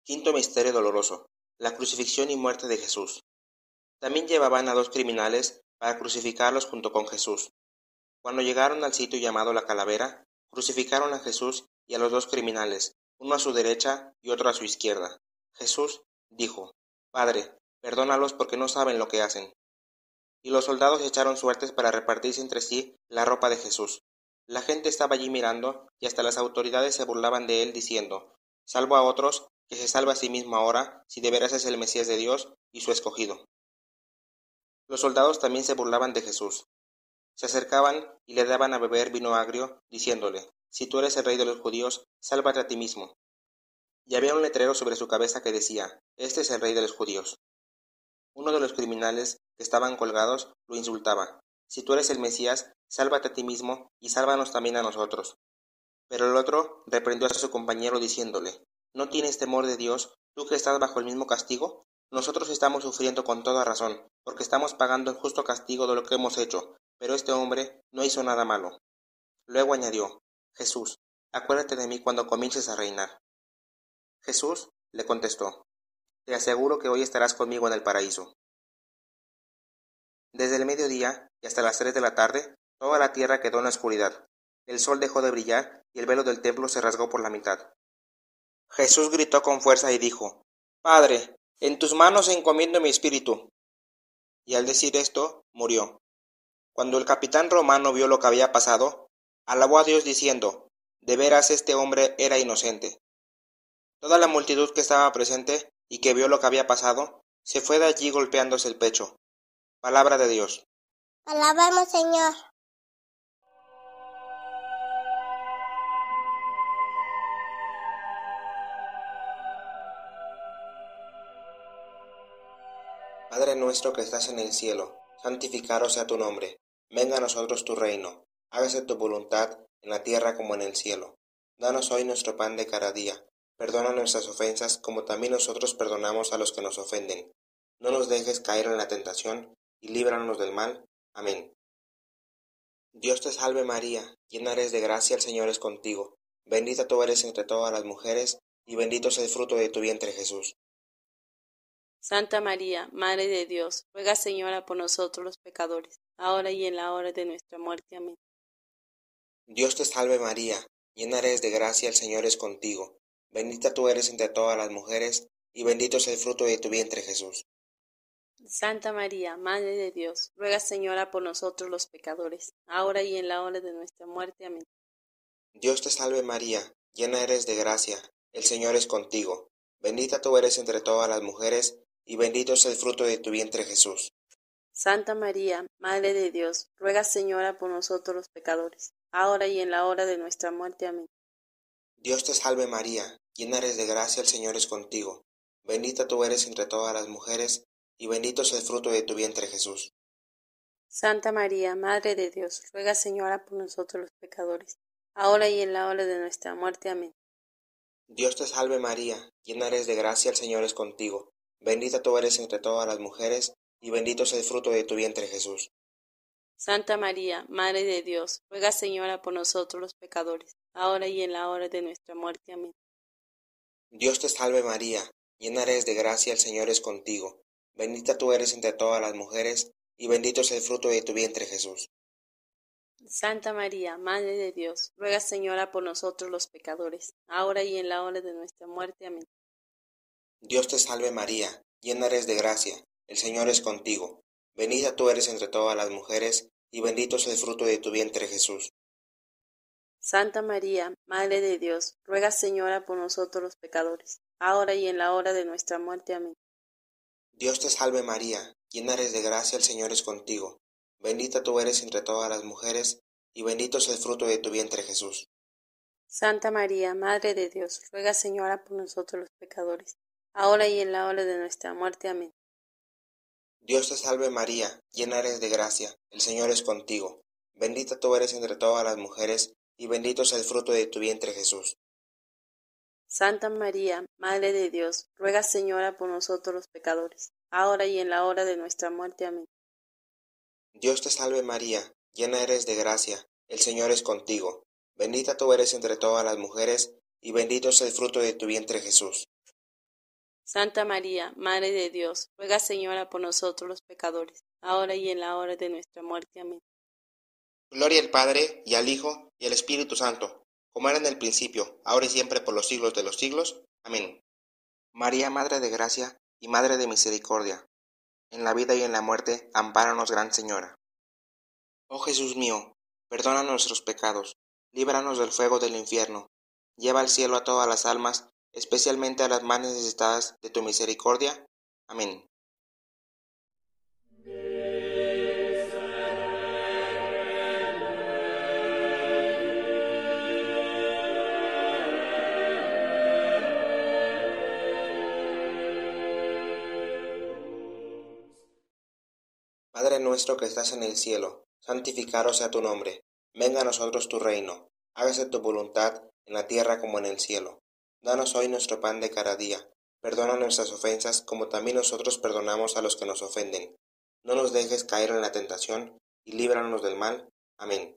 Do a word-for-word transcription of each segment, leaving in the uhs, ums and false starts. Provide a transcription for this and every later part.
Quinto misterio doloroso: la crucifixión y muerte de Jesús. También llevaban a dos criminales para crucificarlos junto con Jesús. Cuando llegaron al sitio llamado la Calavera, crucificaron a Jesús y a los dos criminales, uno a su derecha y otro a su izquierda. Jesús dijo: Padre, perdónalos porque no saben lo que hacen. Y los soldados echaron suertes para repartirse entre sí la ropa de Jesús. La gente estaba allí mirando, y hasta las autoridades se burlaban de él, diciendo: Salvo a otros, que se salve a sí mismo ahora, si de veras es el Mesías de Dios y su escogido. Los soldados también se burlaban de Jesús. Se acercaban y le daban a beber vino agrio, diciéndole: Si tú eres el rey de los judíos, sálvate a ti mismo. Y había un letrero sobre su cabeza que decía: Este es el rey de los judíos. Uno de los criminales que estaban colgados lo insultaba: Si tú eres el Mesías, sálvate a ti mismo y sálvanos también a nosotros. Pero el otro reprendió a su compañero diciéndole: ¿No tienes temor de Dios, tú que estás bajo el mismo castigo? Nosotros estamos sufriendo con toda razón, porque estamos pagando el justo castigo de lo que hemos hecho, pero este hombre no hizo nada malo. Luego añadió: Jesús, acuérdate de mí cuando comiences a reinar. Jesús le contestó: Te aseguro que hoy estarás conmigo en el paraíso. Desde el mediodía y hasta las tres de la tarde, toda la tierra quedó en la oscuridad. El sol dejó de brillar y el velo del templo se rasgó por la mitad. Jesús gritó con fuerza y dijo: Padre, en tus manos encomiendo mi espíritu. Y al decir esto, murió. Cuando el capitán romano vio lo que había pasado, alabó a Dios diciendo: De veras este hombre era inocente. Toda la multitud que estaba presente y que vio lo que había pasado, se fue de allí golpeándose el pecho. Palabra de Dios. Alabamos, Señor. Padre nuestro que estás en el cielo, santificado sea tu nombre. Venga a nosotros tu reino. Hágase tu voluntad en la tierra como en el cielo. Danos hoy nuestro pan de cada día. Perdona nuestras ofensas como también nosotros perdonamos a los que nos ofenden. No nos dejes caer en la tentación y líbranos del mal. Amén. Dios te salve María, llena eres de gracia, el Señor es contigo. Bendita tú eres entre todas las mujeres, y bendito es el fruto de tu vientre Jesús. Santa María, Madre de Dios, ruega Señora por nosotros los pecadores, ahora y en la hora de nuestra muerte. Amén. Dios te salve María, llena eres de gracia, el Señor es contigo. Bendita tú eres entre todas las mujeres, y bendito es el fruto de tu vientre Jesús. Santa María, Madre de Dios, ruega Señora por nosotros los pecadores, ahora y en la hora de nuestra muerte. Amén. Dios te salve María, llena eres de gracia, el Señor es contigo. Bendita tú eres entre todas las mujeres, y bendito es el fruto de tu vientre Jesús. Santa María, Madre de Dios, ruega Señora por nosotros los pecadores, ahora y en la hora de nuestra muerte. Amén. Dios te salve María, llena eres de gracia, el Señor es contigo. Bendita tú eres entre todas las mujeres, y bendito es el fruto de tu vientre Jesús. Santa María, Madre de Dios, ruega Señora por nosotros los pecadores, ahora y en la hora de nuestra muerte. Amén. Dios te salve María, llena eres de gracia, el Señor es contigo. Bendita tú eres entre todas las mujeres, y bendito es el fruto de tu vientre Jesús. Santa María, Madre de Dios, ruega Señora por nosotros los pecadores, ahora y en la hora de nuestra muerte. Amén. Dios te salve María, llena eres de gracia, el Señor es contigo. Bendita tú eres entre todas las mujeres, y bendito es el fruto de tu vientre Jesús. Santa María, Madre de Dios, ruega Señora por nosotros los pecadores, ahora y en la hora de nuestra muerte. Amén. Dios te salve María, llena eres de gracia, el Señor es contigo. Bendita tú eres entre todas las mujeres, y bendito es el fruto de tu vientre Jesús. Santa María, Madre de Dios, ruega Señora por nosotros los pecadores, ahora y en la hora de nuestra muerte. Amén. Dios te salve María, llena eres de gracia, el Señor es contigo. Bendita tú eres entre todas las mujeres, y bendito es el fruto de tu vientre Jesús. Santa María, Madre de Dios, ruega Señora por nosotros los pecadores, ahora y en la hora de nuestra muerte. Amén. Dios te salve María, llena eres de gracia, el Señor es contigo. Bendita tú eres entre todas las mujeres, y bendito es el fruto de tu vientre Jesús. Santa María, Madre de Dios, ruega Señora por nosotros los pecadores, ahora y en la hora de nuestra muerte. Amén. Dios te salve María, llena eres de gracia, el Señor es contigo. Bendita tú eres entre todas las mujeres, y bendito es el fruto de tu vientre Jesús. Santa María, Madre de Dios, ruega, Señora, por nosotros los pecadores, ahora y en la hora de nuestra muerte. Amén. Gloria al Padre, y al Hijo, y al Espíritu Santo, como era en el principio, ahora y siempre, por los siglos de los siglos. Amén. María, Madre de Gracia y Madre de Misericordia, en la vida y en la muerte, ampáranos, Gran Señora. Oh Jesús mío, perdona nuestros pecados, líbranos del fuego del infierno, lleva al cielo a todas las almas, especialmente a las más necesitadas de tu misericordia. Amén. Padre nuestro que estás en el cielo, santificado sea tu nombre. Venga a nosotros tu reino. Hágase tu voluntad en la tierra como en el cielo. Danos hoy nuestro pan de cada día. Perdona nuestras ofensas como también nosotros perdonamos a los que nos ofenden. No nos dejes caer en la tentación y líbranos del mal. Amén.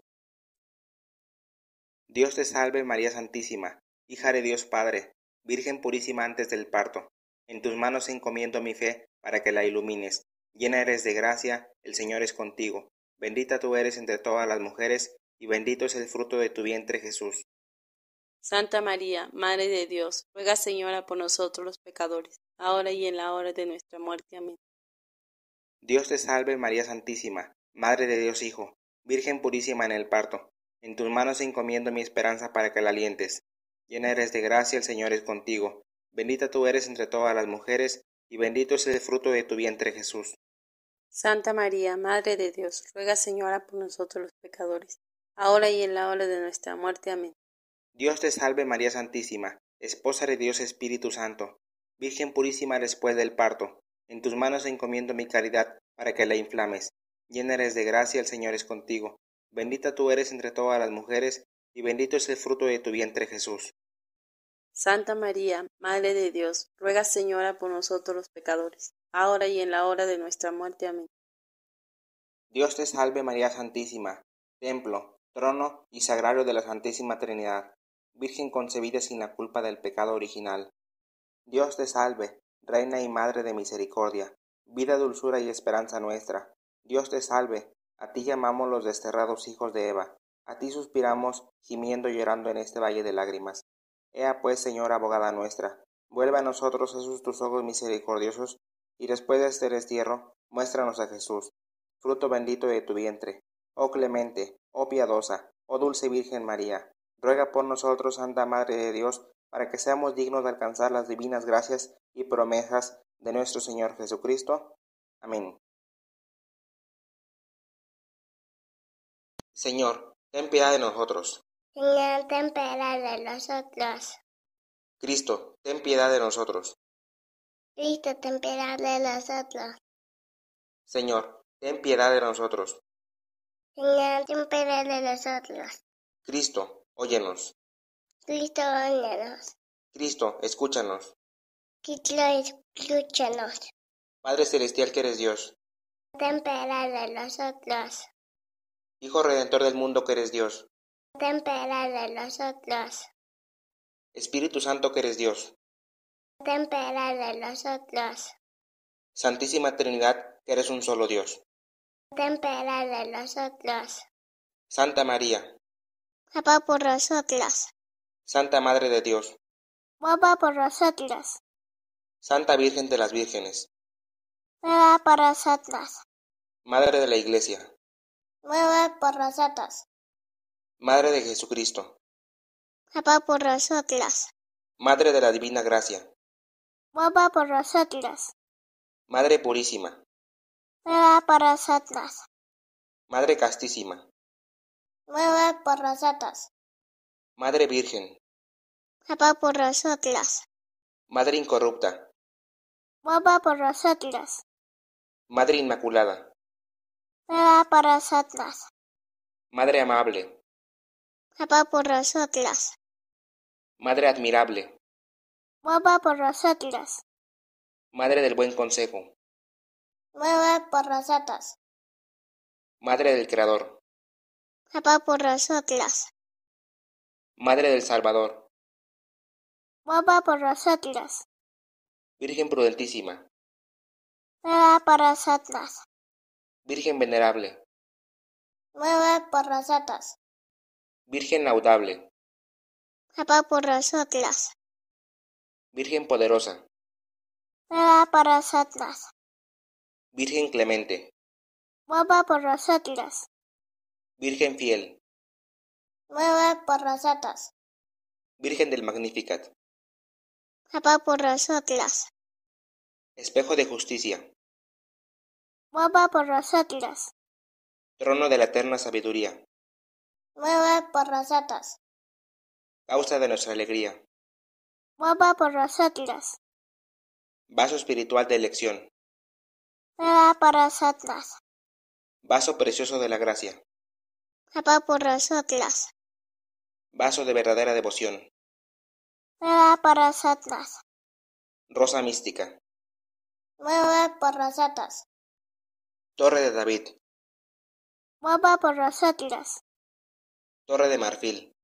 Dios te salve María Santísima, hija de Dios Padre, Virgen purísima antes del parto. En tus manos encomiendo mi fe para que la ilumines. Llena eres de gracia, el Señor es contigo. Bendita tú eres entre todas las mujeres, y bendito es el fruto de tu vientre Jesús. Santa María, Madre de Dios, ruega, Señora, por nosotros los pecadores, ahora y en la hora de nuestra muerte. Amén. Dios te salve María Santísima, Madre de Dios Hijo, Virgen purísima en el parto. En tus manos encomiendo mi esperanza para que la alientes. Llena eres de gracia, el Señor es contigo. Bendita tú eres entre todas las mujeres, y bendito es el fruto de tu vientre Jesús. Santa María, Madre de Dios, ruega, Señora, por nosotros los pecadores, ahora y en la hora de nuestra muerte. Amén. Dios te salve María Santísima, Esposa de Dios Espíritu Santo, Virgen purísima después del parto. En tus manos encomiendo mi caridad para que la inflames. Llena eres de gracia, el Señor es contigo. Bendita tú eres entre todas las mujeres, y bendito es el fruto de tu vientre Jesús. Santa María, Madre de Dios, ruega, Señora, por nosotros los pecadores, ahora y en la hora de nuestra muerte. Amén. Dios te salve María Santísima, templo, trono y sagrario de la Santísima Trinidad, Virgen concebida sin la culpa del pecado original. Dios te salve, Reina y Madre de Misericordia, vida, dulzura y esperanza nuestra. Dios te salve, a ti llamamos los desterrados hijos de Eva, a ti suspiramos, gimiendo y llorando en este valle de lágrimas. Ea pues, Señora abogada nuestra, vuelve a nosotros esos tus ojos misericordiosos, y después de este destierro, muéstranos a Jesús, fruto bendito de tu vientre. Oh clemente, oh piadosa, oh dulce Virgen María, ruega por nosotros, Santa Madre de Dios, para que seamos dignos de alcanzar las divinas gracias y promesas de nuestro Señor Jesucristo. Amén. Señor, ten piedad de nosotros. Señor, ten piedad de nosotros. Cristo, ten piedad de nosotros. Cristo, ten piedad de nosotros. Señor, ten piedad de nosotros. Señor, ten piedad de nosotros. Cristo, óyenos. Cristo, óyenos. Cristo, escúchanos. Cristo, escúchanos. Padre celestial que eres Dios. Ten piedad de nosotros. Hijo redentor del mundo que eres Dios. Ten piedad de nosotros. Espíritu Santo que eres Dios. Ten piedad de nosotros. Santísima Trinidad que eres un solo Dios. Ten piedad de nosotros. Santa María. Papá por nosotros. Santa Madre de Dios. Papá por nosotros. Santa Virgen de las Vírgenes. Papá por nosotros. Madre de la Iglesia. Papá por nosotros. Madre de Jesucristo. Papá por nosotros. Madre de la Divina Gracia. Papá por nosotros. Madre purísima. Papá por nosotros. Madre castísima. Papá por nosotros. Madre Virgen. Papá por nosotros. Madre incorrupta. Papá por nosotros. Madre Inmaculada. Papá por nosotros. Madre amable. Papá por nosotros. Madre admirable. Papá por nosotros. Madre del buen consejo. Papá por nosotros. Madre del Creador. Papá por nosotros. Madre del Salvador. Papá por nosotros. Virgen prudentísima, ruega por nosotros. Virgen venerable, Ruega por nosotros. Virgen laudable, Ruega por nosotros. Virgen poderosa, Ruega por nosotros. Virgen clemente, Ruega por nosotros. Virgen fiel, Ruega por nosotros. Virgen del Magnificat, Ruega por nosotros. espejo de justicia, Ruega por nosotros. trono de la eterna sabiduría, Ruega por nosotros. causa de nuestra alegría, Ruega por nosotros. vaso espiritual de elección, Ruega por nosotros. vaso precioso de la gracia, Ruega por nosotros. vaso de verdadera devoción, Ruega por nosotros. rosa mística, Ruega por nosotros. torre de David, Ruega por nosotros. torre de marfil,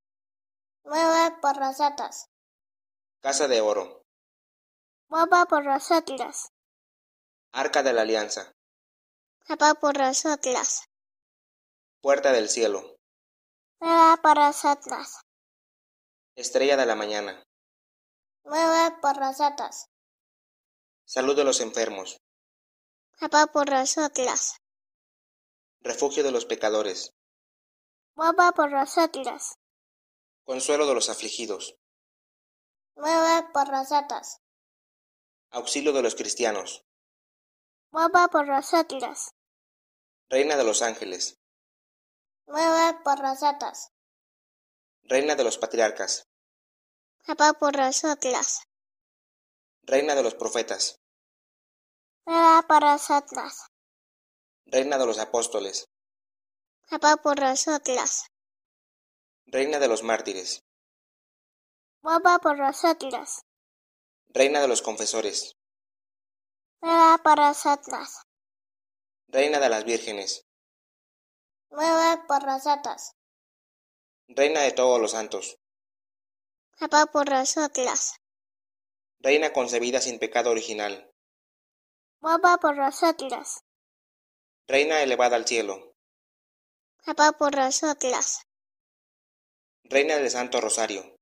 Ruega por nosotros. casa de oro, Ruega por nosotros. arca de la alianza, Ruega por nosotros. puerta del cielo, Ruega por nosotros. estrella de la mañana, Ruega por nosotros. salud de los enfermos, Ruega por nosotros. refugio de los pecadores, Ruega por nosotros. consuelo de los afligidos, Ruega por nosotros. auxilio de los cristianos, Ruega por nosotros. reina de los ángeles, Ruega por nosotros. reina de los patriarcas, Ruega por nosotros. reina de los profetas, Ruega por nosotros. reina de los apóstoles, Ruega por nosotros. reina de los mártires, Ruega por nosotros. reina de los confesores, Ruega por nosotros. reina de las vírgenes, Ruega por nosotros. reina de todos los santos, Ruega por nosotros. reina concebida sin pecado original, Ruega por nosotros. reina elevada al cielo, Ruega por nosotros. reina del Santo Rosario,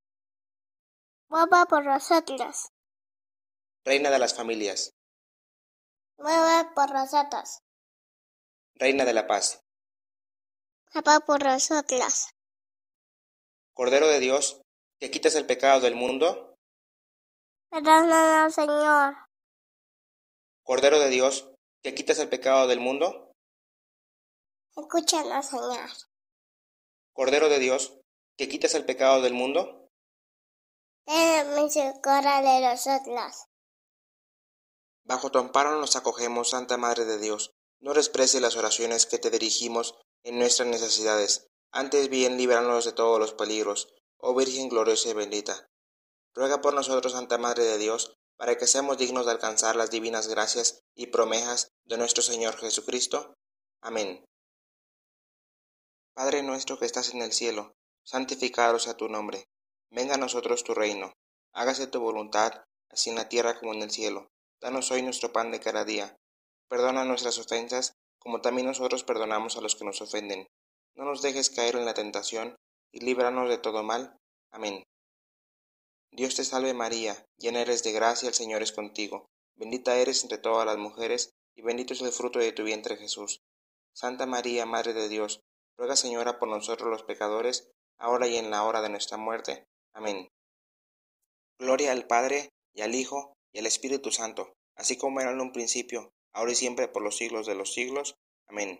Ruega por nosotros. reina de las familias, Ruega por nosotros. reina de la paz, Ruega por nosotros. Cordero de Dios, que quitas el pecado del mundo, Perdónanos, Señor. Cordero de Dios, que quitas el pecado del mundo, Escúchanos, Señor. Cordero de Dios, que quitas el pecado del mundo, Ten misericordia de nosotros. bajo tu amparo nos acogemos, Santa Madre de Dios. No desprecies las oraciones que te dirigimos en nuestras necesidades, antes bien líbranos de todos los peligros, oh Virgen gloriosa y bendita. Ruega por nosotros, Santa Madre de Dios, para que seamos dignos de alcanzar las divinas gracias y promesas de nuestro Señor Jesucristo. Amén. Padre nuestro que estás en el cielo, santificado sea tu nombre. Venga a nosotros tu reino. Hágase tu voluntad, así en la tierra como en el cielo. Danos hoy nuestro pan de cada día. Perdona nuestras ofensas, como también nosotros perdonamos a los que nos ofenden. No nos dejes caer en la tentación, y líbranos de todo mal. Amén. Dios te salve María, llena eres de gracia, el Señor es contigo. Bendita eres entre todas las mujeres, y bendito es el fruto de tu vientre Jesús. Santa María, Madre de Dios, ruega Señora por nosotros los pecadores, ahora y en la hora de nuestra muerte. Amén. Gloria al Padre, y al Hijo, y al Espíritu Santo, así como era en un principio, ahora y siempre por los siglos de los siglos. Amén.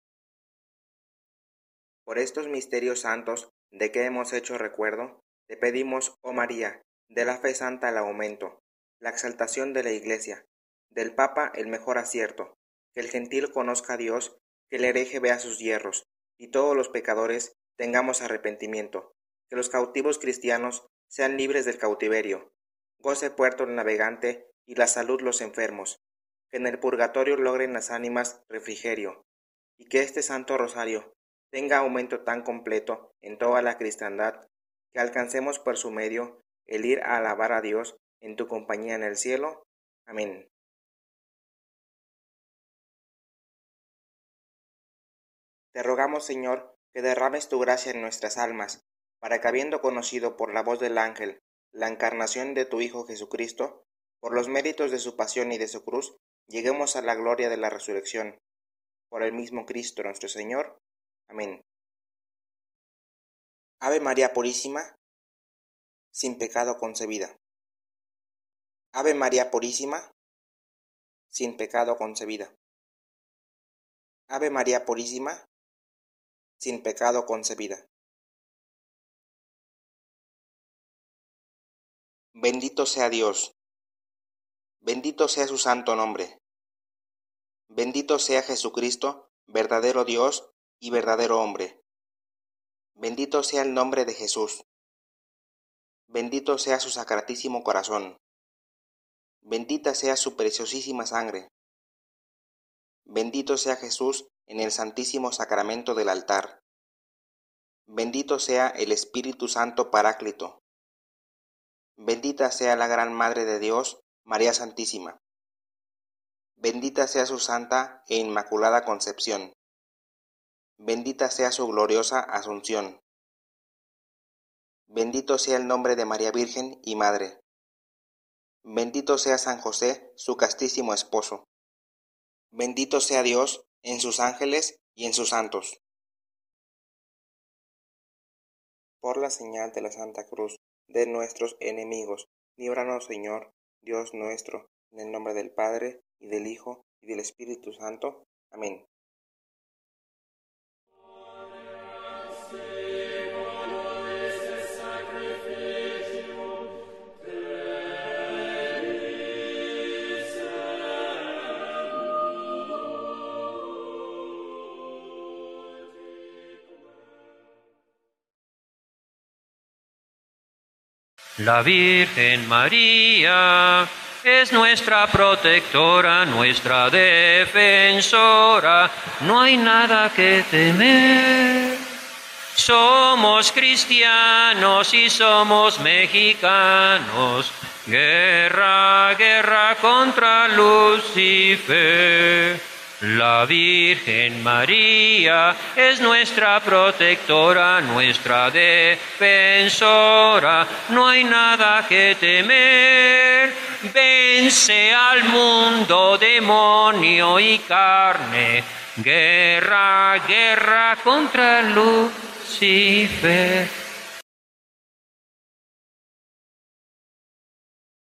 Por estos misterios santos, de que hemos hecho recuerdo, te pedimos, oh María, de la fe santa el aumento, la exaltación de la Iglesia, del Papa el mejor acierto, que el gentil conozca a Dios, que el hereje vea sus yerros, y todos los pecadores tengamos arrepentimiento, que los cautivos cristianos sean libres del cautiverio, goce puerto el navegante y la salud los enfermos, que en el purgatorio logren las ánimas refrigerio, y que este santo rosario tenga aumento tan completo en toda la cristiandad, que alcancemos por su medio el ir a alabar a Dios en tu compañía en el cielo. Amén. Te rogamos, Señor, que derrames tu gracia en nuestras almas, para que habiendo conocido por la voz del ángel la encarnación de tu Hijo Jesucristo, por los méritos de su pasión y de su cruz, lleguemos a la gloria de la resurrección. Por el mismo Cristo nuestro Señor. Amén. Ave María Purísima, sin pecado concebida. Ave María Purísima, sin pecado concebida. Ave María Purísima, sin pecado concebida. Bendito sea Dios. Bendito sea su santo nombre. Bendito sea Jesucristo, verdadero Dios y verdadero hombre. Bendito sea el nombre de Jesús. Bendito sea su sacratísimo corazón. Bendita sea su preciosísima sangre. Bendito sea Jesús en el santísimo sacramento del altar. Bendito sea el Espíritu Santo Paráclito. Bendita sea la gran Madre de Dios, María Santísima. Bendita sea su santa e inmaculada concepción. Bendita sea su gloriosa asunción. Bendito sea el nombre de María Virgen y Madre. Bendito sea San José, su castísimo esposo. Bendito sea Dios en sus ángeles y en sus santos. Por la señal de la Santa Cruz de nuestros enemigos, líbranos, Señor, Dios nuestro, en el nombre del Padre, y del Hijo, y del Espíritu Santo. Amén. La Virgen María es nuestra protectora, nuestra defensora, no hay nada que temer. Somos cristianos y somos mexicanos, guerra, guerra contra Lucifer. La Virgen María es nuestra protectora, nuestra defensora, no hay nada que temer. Vence al mundo, demonio y carne, guerra, guerra contra Lucifer.